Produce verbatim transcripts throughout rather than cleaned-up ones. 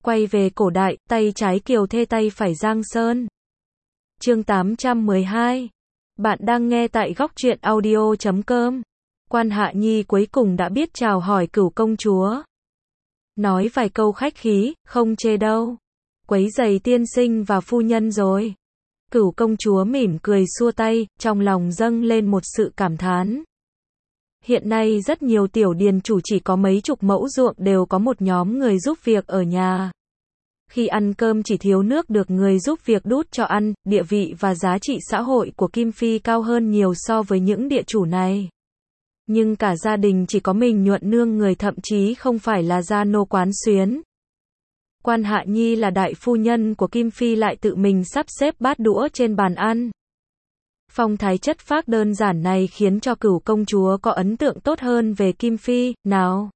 Quay về cổ đại, tay trái Kiều Thê tay phải Giang Sơn. Chương tám trăm mười hai. Bạn đang nghe tại góc truyện audio chấm com. Quan Hạ Nhi cuối cùng đã biết chào hỏi Cửu công chúa. Nói vài câu khách khí, không chê đâu. Quấy giày tiên sinh và phu nhân rồi. Cửu công chúa mỉm cười xua tay, trong lòng dâng lên một sự cảm thán. Hiện nay rất nhiều tiểu điền chủ chỉ có mấy chục mẫu ruộng đều có một nhóm người giúp việc ở nhà. Khi ăn cơm chỉ thiếu nước được người giúp việc đút cho ăn, địa vị và giá trị xã hội của Kim Phi cao hơn nhiều so với những địa chủ này. Nhưng cả gia đình chỉ có mình nhuận nương người thậm chí không phải là gia nô quán xuyến. Quan Hạ Nhi là đại phu nhân của Kim Phi lại tự mình sắp xếp bát đũa trên bàn ăn. Phong thái chất phác đơn giản này khiến cho Cửu công chúa có ấn tượng tốt hơn về Kim Phi. Nào,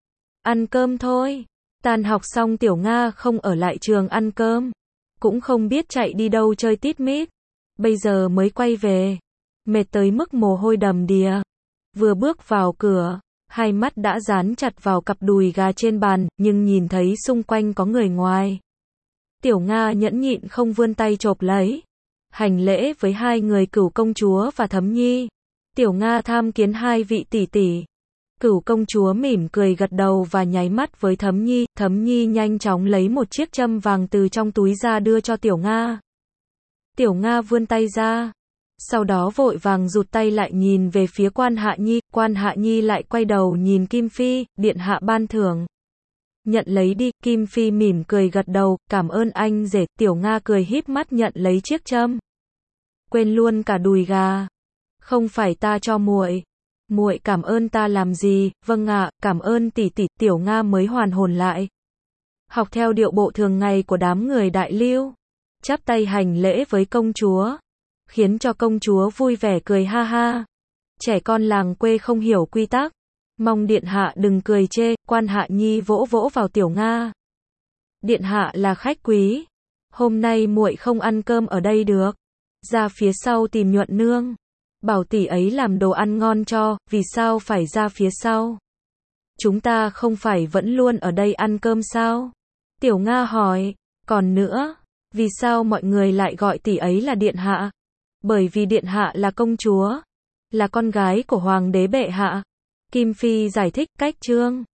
ăn cơm thôi. Tan học xong Tiểu Nga không ở lại trường ăn cơm, cũng không biết chạy đi đâu chơi tít mít. Bây giờ mới quay về, mệt tới mức mồ hôi đầm đìa. Vừa bước vào cửa, hai mắt đã dán chặt vào cặp đùi gà trên bàn, nhưng nhìn thấy xung quanh có người ngoài. Tiểu Nga nhẫn nhịn không vươn tay chộp lấy, hành lễ với hai người Cửu công chúa và Thấm Nhi. Tiểu Nga tham kiến hai vị tỷ tỷ. Cửu công chúa mỉm cười gật đầu và nháy mắt với Thấm Nhi. Thấm Nhi nhanh chóng lấy một chiếc châm vàng từ trong túi ra đưa cho Tiểu Nga. Tiểu Nga vươn tay ra, sau đó vội vàng rụt tay lại nhìn về phía Quan Hạ Nhi. Quan Hạ Nhi lại quay đầu nhìn Kim Phi, điện hạ ban thưởng. Nhận lấy đi. Kim Phi mỉm cười gật đầu, cảm ơn anh rể. Tiểu Nga cười híp mắt nhận lấy chiếc châm. Quên luôn cả đùi gà. Không phải ta cho muội. Muội cảm ơn ta làm gì? Vâng ạ, cảm ơn tỷ tỷ. Tiểu Nga mới hoàn hồn lại. Học theo điệu bộ thường ngày của đám người đại lưu, chắp tay hành lễ với công chúa, khiến cho công chúa vui vẻ cười ha ha. Trẻ con làng quê không hiểu quy tắc, mong điện hạ đừng cười chê. Quan Hạ Nhi vỗ vỗ vào Tiểu Nga. Điện hạ là khách quý, hôm nay muội không ăn cơm ở đây được, ra phía sau tìm nhuận nương, bảo tỷ ấy làm đồ ăn ngon cho. Vì sao phải ra phía sau? Chúng ta không phải vẫn luôn ở đây ăn cơm sao? Tiểu Nga hỏi. Còn nữa, vì sao mọi người lại gọi tỷ ấy là điện hạ? Bởi vì điện hạ là công chúa, là con gái của hoàng đế bệ hạ. Kim Phi giải thích. Cách chương